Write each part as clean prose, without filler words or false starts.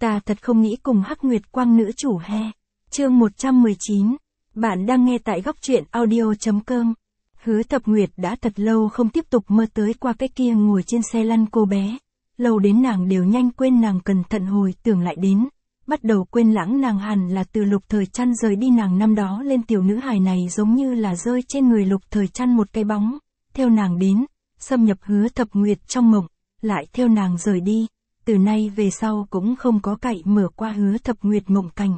Ta thật không nghĩ cùng Hắc Nguyệt Quang nữ chủ he. Chương 119. Bạn đang nghe tại góc truyện audio.com. Hứa Thập Nguyệt đã thật lâu không tiếp tục mơ tới qua cái kia ngồi trên xe lăn cô bé. Lâu đến nàng đều nhanh quên nàng cẩn thận hồi tưởng lại đến. Bắt đầu quên lãng nàng hẳn là từ Lục Thời Trăn rời đi nàng năm đó lên tiểu nữ hài này giống như là rơi trên người Lục Thời Trăn một cái bóng. Theo nàng đến, xâm nhập Hứa Thập Nguyệt trong mộng, lại theo nàng rời đi. Từ nay về sau cũng không có cậy mở qua Hứa Thập Nguyệt mộng cảnh.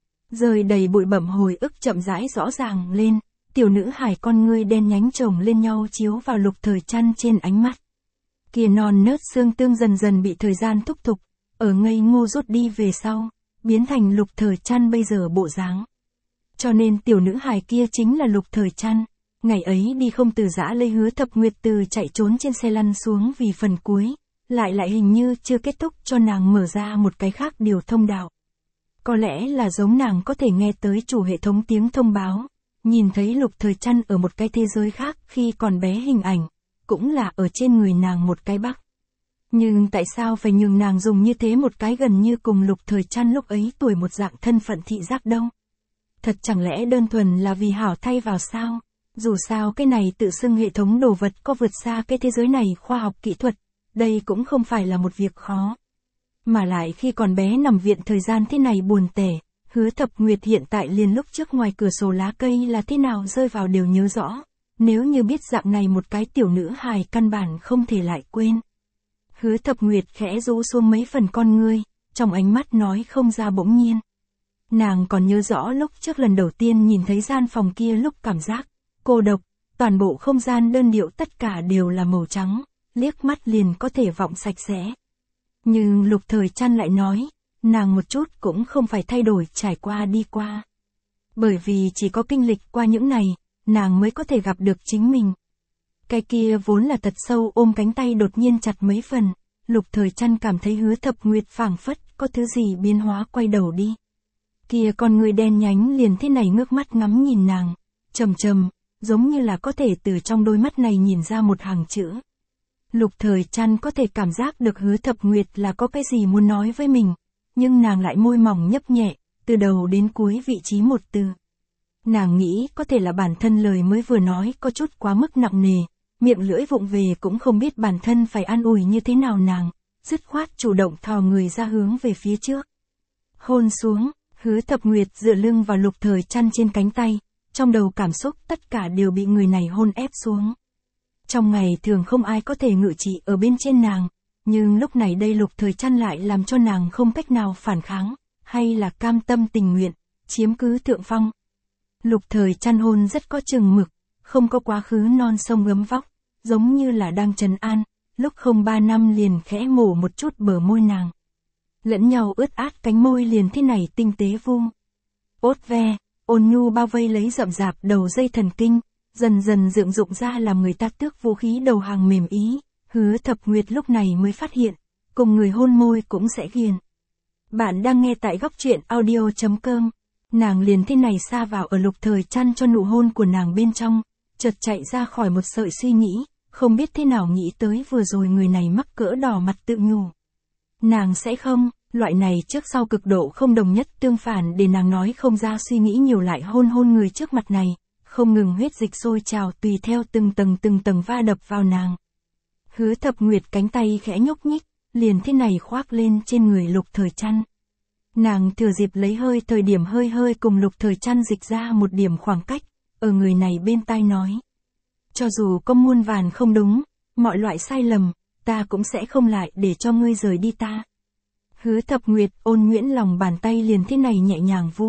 Rơi đầy bụi bặm hồi ức chậm rãi rõ ràng lên, tiểu nữ hài con ngươi đen nhánh chồng lên nhau chiếu vào Lục Thời Trăn trên ánh mắt. Kia non nớt xương tương dần dần bị thời gian thúc thục, ở ngây ngô rút đi về sau, biến thành Lục Thời Trăn bây giờ bộ dáng. Cho nên tiểu nữ hài kia chính là Lục Thời Trăn. Ngày ấy đi không từ giã lấy Hứa Thập Nguyệt từ chạy trốn trên xe lăn xuống vì phần cuối, lại hình như chưa kết thúc cho nàng mở ra một cái khác điều thông đạo. Có lẽ là giống nàng có thể nghe tới chủ hệ thống tiếng thông báo, nhìn thấy Lục Thời Trăn ở một cái thế giới khác khi còn bé hình ảnh, cũng là ở trên người nàng một cái bắc. Nhưng tại sao phải nhường nàng dùng như thế một cái gần như cùng Lục Thời Trăn lúc ấy tuổi một dạng thân phận thị giác đâu? Thật chẳng lẽ đơn thuần là vì hảo thay vào sao? Dù sao cái này tự xưng hệ thống đồ vật có vượt xa cái thế giới này khoa học kỹ thuật, đây cũng không phải là một việc khó. Mà lại khi còn bé nằm viện thời gian thế này buồn tẻ, Hứa Thập Nguyệt hiện tại liền lúc trước ngoài cửa sổ lá cây là thế nào rơi vào đều nhớ rõ. Nếu như biết dạng này một cái tiểu nữ hài căn bản không thể lại quên. Hứa Thập Nguyệt khẽ rũ xuống mấy phần con ngươi, trong ánh mắt nói không ra bỗng nhiên. Nàng còn nhớ rõ lúc trước lần đầu tiên nhìn thấy gian phòng kia lúc cảm giác cô độc, toàn bộ không gian đơn điệu tất cả đều là màu trắng, liếc mắt liền có thể vọng sạch sẽ. Nhưng Lục Thời Trăn lại nói, nàng một chút cũng không phải thay đổi trải qua đi qua. Bởi vì chỉ có kinh lịch qua những này, nàng mới có thể gặp được chính mình. Cái kia vốn là thật sâu ôm cánh tay đột nhiên chặt mấy phần, Lục Thời Trăn cảm thấy Hứa Thập Nguyệt phảng phất có thứ gì biến hóa quay đầu đi. Kia con người đen nhánh liền thế này ngước mắt ngắm nhìn nàng, trầm trầm, giống như là có thể từ trong đôi mắt này nhìn ra một hàng chữ. Lục Thời Trăn có thể cảm giác được Hứa Thập Nguyệt là có cái gì muốn nói với mình, nhưng nàng lại môi mỏng nhấp nhẹ, từ đầu đến cuối vị trí một từ. Nàng nghĩ có thể là bản thân lời mới vừa nói có chút quá mức nặng nề, miệng lưỡi vụng về cũng không biết bản thân phải an ủi như thế nào nàng, dứt khoát chủ động thò người ra hướng về phía trước. Hôn xuống, Hứa Thập Nguyệt dựa lưng vào Lục Thời Trăn trên cánh tay, trong đầu cảm xúc tất cả đều bị người này hôn ép xuống. Trong ngày thường không ai có thể ngự trị ở bên trên nàng, nhưng lúc này đây Lục Thời Trăn lại làm cho nàng không cách nào phản kháng, hay là cam tâm tình nguyện, chiếm cứ thượng phong. Lục Thời Trăn hôn rất có chừng mực, không có quá khứ non sông gấm vóc, giống như là đang trấn an, lúc không 3 năm liền khẽ mổ một chút bờ môi nàng. Lẫn nhau ướt át cánh môi liền thế này tinh tế vung. Ốt ve, ôn nhu bao vây lấy rậm rạp đầu dây thần kinh, dần dần dựng dụng ra làm người ta tước vũ khí đầu hàng mềm ý. Hứa Thập Nguyệt lúc này mới phát hiện, cùng người hôn môi cũng sẽ ghiền. Bạn đang nghe tại góc truyện audio.com. Nàng liền thế này sa vào ở Lục Thời Trăn cho nụ hôn của nàng bên trong, chợt chạy ra khỏi một sợi suy nghĩ, không biết thế nào nghĩ tới vừa rồi người này mắc cỡ đỏ mặt tự nhủ. Nàng sẽ không, loại này trước sau cực độ không đồng nhất tương phản để nàng nói không ra suy nghĩ nhiều lại hôn người trước mặt này, không ngừng huyết dịch sôi trào tùy theo từng tầng va đập vào nàng. Hứa Thập Nguyệt cánh tay khẽ nhúc nhích, liền thế này khoác lên trên người Lục Thời Trăn. Nàng thừa dịp lấy hơi thời điểm hơi cùng Lục Thời Trăn dịch ra một điểm khoảng cách, ở người này bên tai nói. Cho dù có muôn vàn không đúng, mọi loại sai lầm, ta cũng sẽ không lại để cho ngươi rời đi ta. Hứa Thập Nguyệt ôn nhuyễn lòng bàn tay liền thế này nhẹ nhàng vu.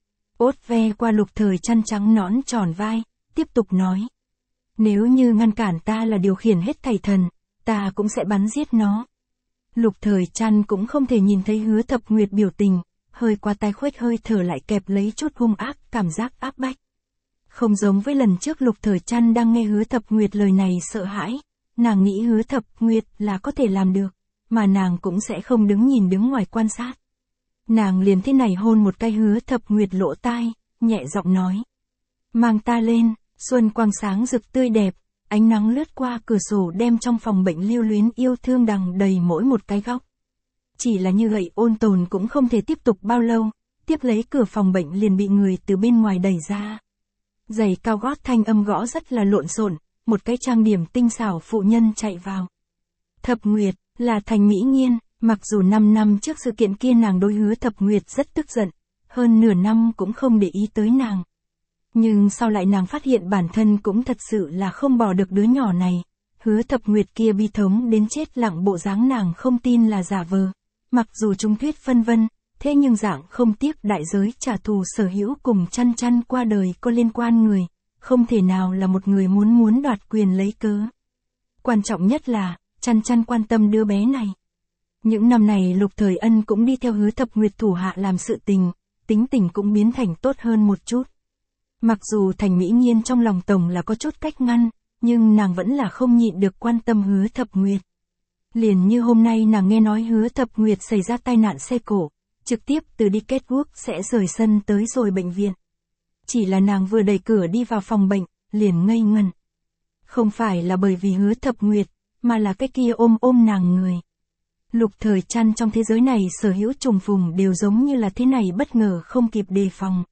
Ốt ve qua Lục Thời Trăn trắng nõn tròn vai, tiếp tục nói. Nếu như ngăn cản ta là điều khiển hết thảy thần, ta cũng sẽ bắn giết nó. Lục Thời Trăn cũng không thể nhìn thấy Hứa Thập Nguyệt biểu tình, hơi qua tai khuếch hơi thở lại kẹp lấy chút hung ác, cảm giác áp bách. Không giống với lần trước Lục Thời Trăn đang nghe Hứa Thập Nguyệt lời này sợ hãi, nàng nghĩ Hứa Thập Nguyệt là có thể làm được, mà nàng cũng sẽ không đứng ngoài quan sát. Nàng liền thế này hôn một cái Hứa Thập Nguyệt lỗ tai, nhẹ giọng nói. Mang ta lên, xuân quang sáng rực tươi đẹp, ánh nắng lướt qua cửa sổ đem trong phòng bệnh lưu luyến yêu thương đằng đầy mỗi một cái góc. Chỉ là như vậy ôn tồn cũng không thể tiếp tục bao lâu, tiếp lấy cửa phòng bệnh liền bị người từ bên ngoài đẩy ra. Giày cao gót thanh âm gõ rất là lộn xộn, một cái trang điểm tinh xảo phụ nhân chạy vào. Thập Nguyệt, là Thành Mỹ Nghiên, mặc dù 5 năm trước sự kiện kia nàng đối Hứa Thập Nguyệt rất tức giận, hơn nửa năm cũng không để ý tới nàng. Nhưng sau lại nàng phát hiện bản thân cũng thật sự là không bỏ được đứa nhỏ này. Hứa Thập Nguyệt kia bi thống đến chết lặng bộ dáng nàng không tin là giả vờ. Mặc dù trung thuyết phân vân, thế nhưng dạng không tiếc đại giới trả thù sở hữu cùng chăn chăn qua đời có liên quan người, không thể nào là một người muốn đoạt quyền lấy cớ. Quan trọng nhất là, chăn chăn quan tâm đứa bé này. Những năm này Lục Thời Ân cũng đi theo Hứa Thập Nguyệt thủ hạ làm sự tình, tính tình cũng biến thành tốt hơn một chút. Mặc dù Thành Mỹ Nghiên trong lòng tổng là có chút cách ngăn, nhưng nàng vẫn là không nhịn được quan tâm Hứa Thập Nguyệt. Liền như hôm nay nàng nghe nói Hứa Thập Nguyệt xảy ra tai nạn xe cổ, trực tiếp từ đi kết quốc sẽ rời sân tới rồi bệnh viện. Chỉ là nàng vừa đẩy cửa đi vào phòng bệnh, liền ngây ngần. Không phải là bởi vì Hứa Thập Nguyệt, mà là cái kia ôm nàng người. Lục Thời Trăn trong thế giới này sở hữu trùng phùng đều giống như là thế này bất ngờ không kịp đề phòng.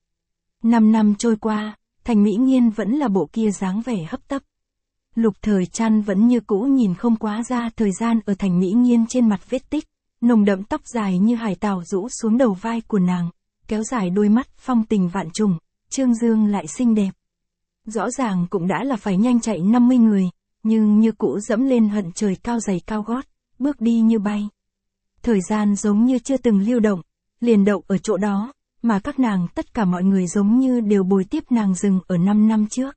5 năm trôi qua, Thành Mỹ Nghiên vẫn là bộ kia dáng vẻ hấp tấp. Lục Thời Trăn vẫn như cũ nhìn không quá ra thời gian ở Thành Mỹ Nghiên trên mặt vết tích, nồng đậm tóc dài như hải tảo rũ xuống đầu vai của nàng, kéo dài đôi mắt phong tình vạn trùng, trương dương lại xinh đẹp. Rõ ràng cũng đã là phải nhanh chạy 50 người, nhưng như cũ dẫm lên hận trời cao giày cao gót, bước đi như bay. Thời gian giống như chưa từng lưu động, liền đậu ở chỗ đó, mà các nàng tất cả mọi người giống như đều bồi tiếp nàng dừng ở 5 năm trước.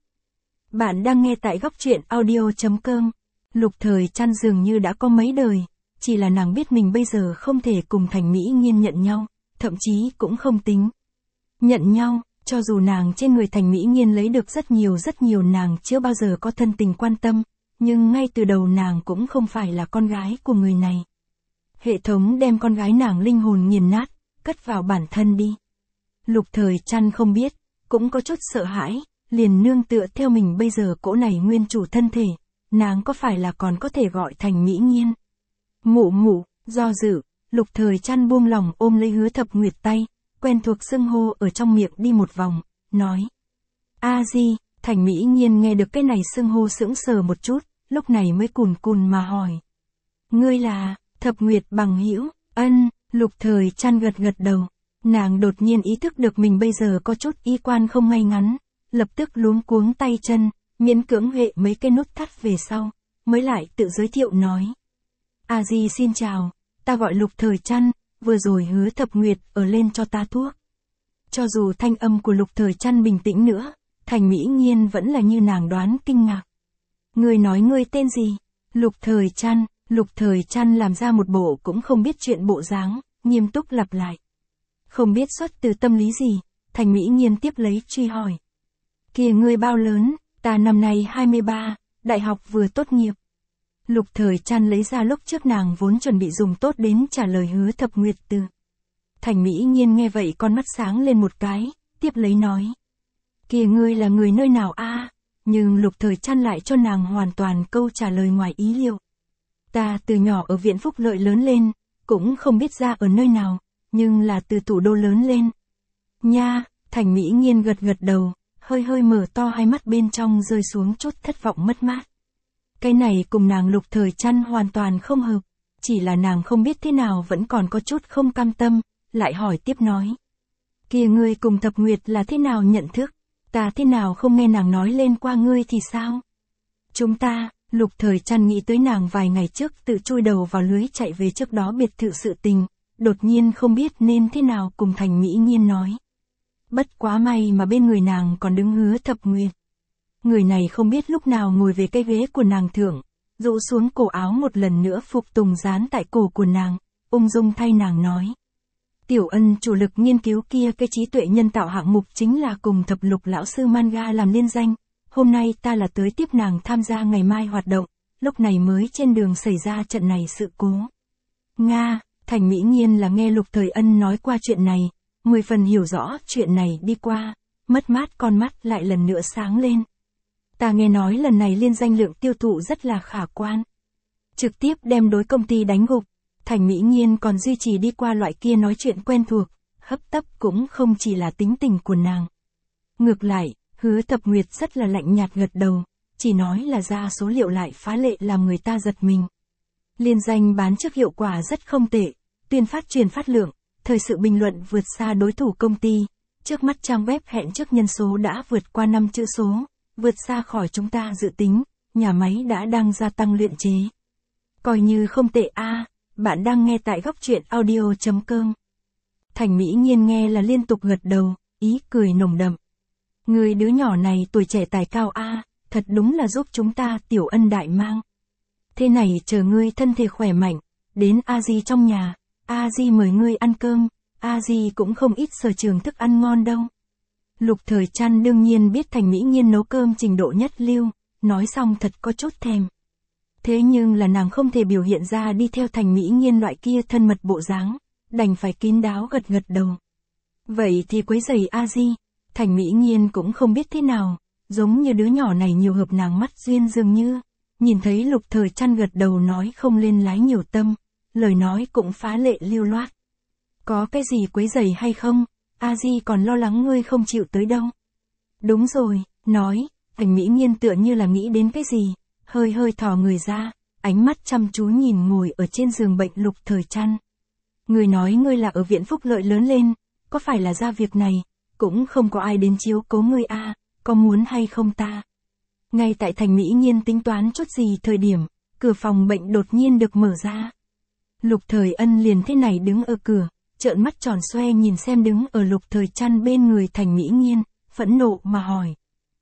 Bạn đang nghe tại góc truyện audio.com. Lục Thời Trăn dường như đã có mấy đời, chỉ là nàng biết mình bây giờ không thể cùng Thành Mỹ Nghiên nhận nhau, thậm chí cũng không tính. Nhận nhau, cho dù nàng trên người Thành Mỹ Nghiên lấy được rất nhiều nàng chưa bao giờ có thân tình quan tâm, nhưng ngay từ đầu nàng cũng không phải là con gái của người này. Hệ thống đem con gái nàng linh hồn nghiền nát, cất vào bản thân đi. Lục Thời Trăn không biết, cũng có chút sợ hãi, liền nương tựa theo mình bây giờ cỗ này nguyên chủ thân thể, nàng có phải là còn có thể gọi Thành Mỹ Nghiên. Mụ, do dự, Lục Thời Trăn buông lòng ôm lấy Hứa Thập Nguyệt tay, quen thuộc xưng hô ở trong miệng đi một vòng, nói. A Di, Thành Mỹ Nghiên nghe được cái này xưng hô sững sờ một chút, lúc này mới cùn mà hỏi. Ngươi là, Thập Nguyệt bằng hữu? Ân, Lục Thời Trăn gật đầu. Nàng đột nhiên ý thức được mình bây giờ có chút y quan không ngay ngắn, lập tức luống cuống tay chân, miễn cưỡng huệ mấy cái nút thắt về sau, mới lại tự giới thiệu nói. A Di xin chào, ta gọi Lục Thời Trăn, vừa rồi Hứa Thập Nguyệt ở lên cho ta thuốc. Cho dù thanh âm của Lục Thời Trăn bình tĩnh nữa, Thành Mỹ Nghiên vẫn là như nàng đoán kinh ngạc. Ngươi nói ngươi tên gì? Lục Thời Trăn làm ra một bộ cũng không biết chuyện bộ dáng, nghiêm túc lặp lại. Không biết xuất từ tâm lý gì, Thành Mỹ Nghiên tiếp lấy truy hỏi. Kìa ngươi bao lớn? Ta năm nay 23, đại học vừa tốt nghiệp. Lục Thời Trăn lấy ra lúc trước nàng vốn chuẩn bị dùng tốt đến trả lời Hứa Thập Nguyệt từ. Thành Mỹ Nghiên nghe vậy con mắt sáng lên một cái, tiếp lấy nói. Kìa ngươi là người nơi nào a? Nhưng Lục Thời Trăn lại cho nàng hoàn toàn câu trả lời ngoài ý liệu. Ta từ nhỏ ở viện phúc lợi lớn lên, cũng không biết ra ở nơi nào, nhưng là từ thủ đô lớn lên. Nha, Thành Mỹ Nghiên gật đầu, hơi mở to hai mắt bên trong rơi xuống chút thất vọng mất mát. Cái này cùng nàng Lục Thời Trăn hoàn toàn không hợp, chỉ là nàng không biết thế nào vẫn còn có chút không cam tâm, lại hỏi tiếp nói. Kìa ngươi cùng Thập Nguyệt là thế nào nhận thức, ta thế nào không nghe nàng nói lên qua ngươi thì sao? Chúng ta, Lục Thời Trăn nghĩ tới nàng vài ngày trước tự chui đầu vào lưới chạy về trước đó biệt thự sự tình, đột nhiên không biết nên thế nào cùng Thành Mỹ Nghiên nói. Bất quá may mà bên người nàng còn đứng Hứa Thập Nguyệt. Người này không biết lúc nào ngồi về cái ghế của nàng thượng, rũ xuống cổ áo một lần nữa phục tùng dán tại cổ của nàng, ung dung thay nàng nói. Tiểu Ân chủ lực nghiên cứu kia cái trí tuệ nhân tạo hạng mục chính là cùng Thập Lục lão sư manga làm liên danh, hôm nay ta là tới tiếp nàng tham gia ngày mai hoạt động, lúc này mới trên đường xảy ra trận này sự cố. Nga, Thành Mỹ Nghiên là nghe Lục Thời Ân nói qua chuyện này, 10 phần hiểu rõ chuyện này đi qua, mất mát con mắt lại lần nữa sáng lên. Ta nghe nói lần này liên danh lượng tiêu thụ rất là khả quan. Trực tiếp đem đối công ty đánh gục, Thành Mỹ Nghiên còn duy trì đi qua loại kia nói chuyện quen thuộc, hấp tấp cũng không chỉ là tính tình của nàng. Ngược lại, Hứa Thập Nguyệt rất là lạnh nhạt gật đầu, chỉ nói là ra số liệu lại phá lệ làm người ta giật mình. Liên danh bán trước hiệu quả rất không tệ, tuyên phát truyền phát lượng, thời sự bình luận vượt xa đối thủ công ty, trước mắt trang web hẹn trước nhân số đã vượt qua 5 chữ số, vượt xa khỏi chúng ta dự tính, nhà máy đã đang gia tăng luyện chế. Coi như không tệ a. Bạn đang nghe tại góc truyện audio.com. Thành Mỹ Nghiên nghe là liên tục gật đầu, ý cười nồng đậm. Người đứa nhỏ này tuổi trẻ tài cao a, thật đúng là giúp chúng ta tiểu ân đại mang. Thế này chờ ngươi thân thể khỏe mạnh, đến A Di trong nhà, A Di mời ngươi ăn cơm, A Di cũng không ít sở trường thức ăn ngon đâu. Lục Thời Trăn đương nhiên biết Thành Mỹ Nghiên nấu cơm trình độ nhất lưu, nói xong thật có chút thèm. Thế nhưng là nàng không thể biểu hiện ra đi theo Thành Mỹ Nghiên loại kia thân mật bộ dáng, đành phải kín đáo gật gật đầu. Vậy thì quấy rầy A Di, Thành Mỹ Nghiên cũng không biết thế nào, giống như đứa nhỏ này nhiều hợp nàng mắt duyên dường như, nhìn thấy Lục Thời Trăn gật đầu nói không lên lái nhiều tâm, lời nói cũng phá lệ lưu loát. Có cái gì quấy rầy hay không, A Di còn lo lắng ngươi không chịu tới đâu. Đúng rồi, nói, Thành Mỹ Nghiên tựa như là nghĩ đến cái gì, hơi hơi thò người ra, ánh mắt chăm chú nhìn ngồi ở trên giường bệnh Lục Thời Trăn. Người nói ngươi là ở viện phúc lợi lớn lên, có phải là ra việc này, cũng không có ai đến chiếu cố ngươi a, có muốn hay không ta? Ngay tại Thành Mỹ Nghiên tính toán chút gì thời điểm, cửa phòng bệnh đột nhiên được mở ra. Lục Thời Ân liền thế này đứng ở cửa, trợn mắt tròn xoe nhìn xem đứng ở Lục Thời Trăn bên người Thành Mỹ Nghiên, phẫn nộ mà hỏi.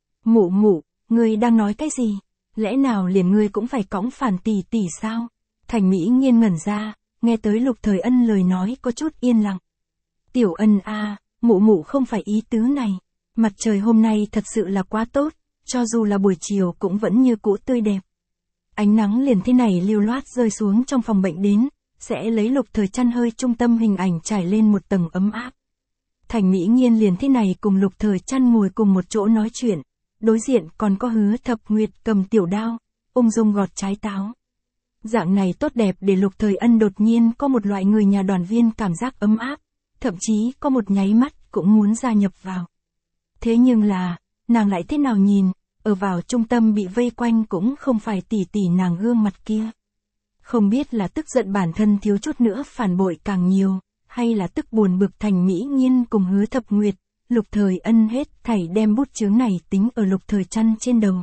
Mụ mụ, ngươi đang nói cái gì? Lẽ nào liền ngươi cũng phải cõng Phản tỷ tỷ sao? Thành Mỹ Nghiên ngẩn ra, nghe tới Lục Thời Ân lời nói có chút yên lặng. Tiểu Ân a, mụ mụ không phải ý tứ này. Mặt trời hôm nay thật sự là quá tốt, cho dù là buổi chiều cũng vẫn như cũ tươi đẹp. Ánh nắng liền thế này lưu loát rơi xuống trong phòng bệnh đến, sẽ lấy Lục Thời Trăn hơi trung tâm hình ảnh trải lên một tầng ấm áp. Thành Mỹ Nghiên liền thế này cùng Lục Thời Trăn ngồi cùng một chỗ nói chuyện, đối diện còn có Hứa Thập Nguyệt cầm tiểu đao, ung dung gọt trái táo. Dạng này tốt đẹp để Lục Thời Ân đột nhiên có một loại người nhà đoàn viên cảm giác ấm áp, thậm chí có một nháy mắt cũng muốn gia nhập vào. Thế nhưng là, nàng lại thế nào nhìn, ở vào trung tâm bị vây quanh cũng không phải tỷ tỷ nàng gương mặt kia. Không biết là tức giận bản thân thiếu chút nữa phản bội càng nhiều, hay là tức buồn bực Thành Mỹ Nghiên cùng Hứa Thập Nguyệt, Lục Thời Ân hết thảy đem bút chướng này tính ở Lục Thời Trăn trên đầu.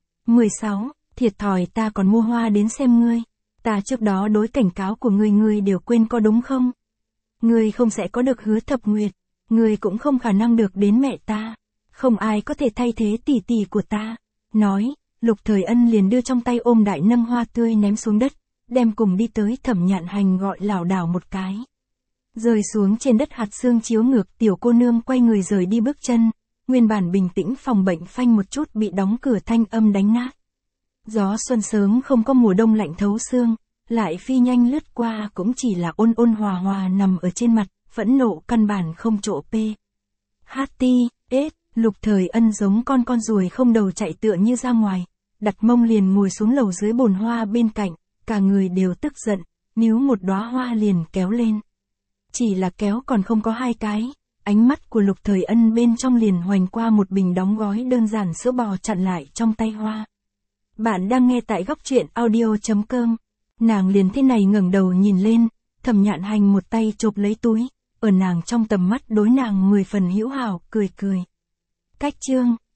16. Thiệt thòi ta còn mua hoa đến xem ngươi. Ta trước đó đối cảnh cáo của ngươi đều quên có đúng không? Ngươi không sẽ có được Hứa Thập Nguyệt, ngươi cũng không khả năng được đến mẹ ta. Không ai có thể thay thế tỷ tỷ của ta. Nói, Lục Thời Ân liền đưa trong tay ôm đại nâng hoa tươi ném xuống đất, đem cùng đi tới Thẩm Nhạn Hành gọi lảo đảo một cái. Rơi xuống trên đất hạt xương chiếu ngược, tiểu cô nương quay người rời đi bước chân, nguyên bản bình tĩnh phòng bệnh phanh một chút bị đóng cửa thanh âm đánh nát. Gió xuân sớm không có mùa đông lạnh thấu xương, lại phi nhanh lướt qua cũng chỉ là ôn ôn hòa hòa nằm ở trên mặt, phẫn nộ căn bản không chỗ p. Lục Thời Ân giống con ruồi không đầu chạy tựa như ra ngoài, đặt mông liền ngồi xuống lầu dưới bồn hoa bên cạnh, cả người đều tức giận, níu một đóa hoa liền kéo lên. Chỉ là kéo còn không có hai cái, ánh mắt của Lục Thời Ân bên trong liền hoành qua một bình đóng gói đơn giản sữa bò chặn lại trong tay hoa. Bạn đang nghe tại góc truyện audio.com. Nàng liền thế này ngẩng đầu nhìn lên, Thẩm Nhạn Hành một tay chộp lấy túi, ở nàng trong tầm mắt đối nàng 10 phần hữu hảo, cười cười. Cách chương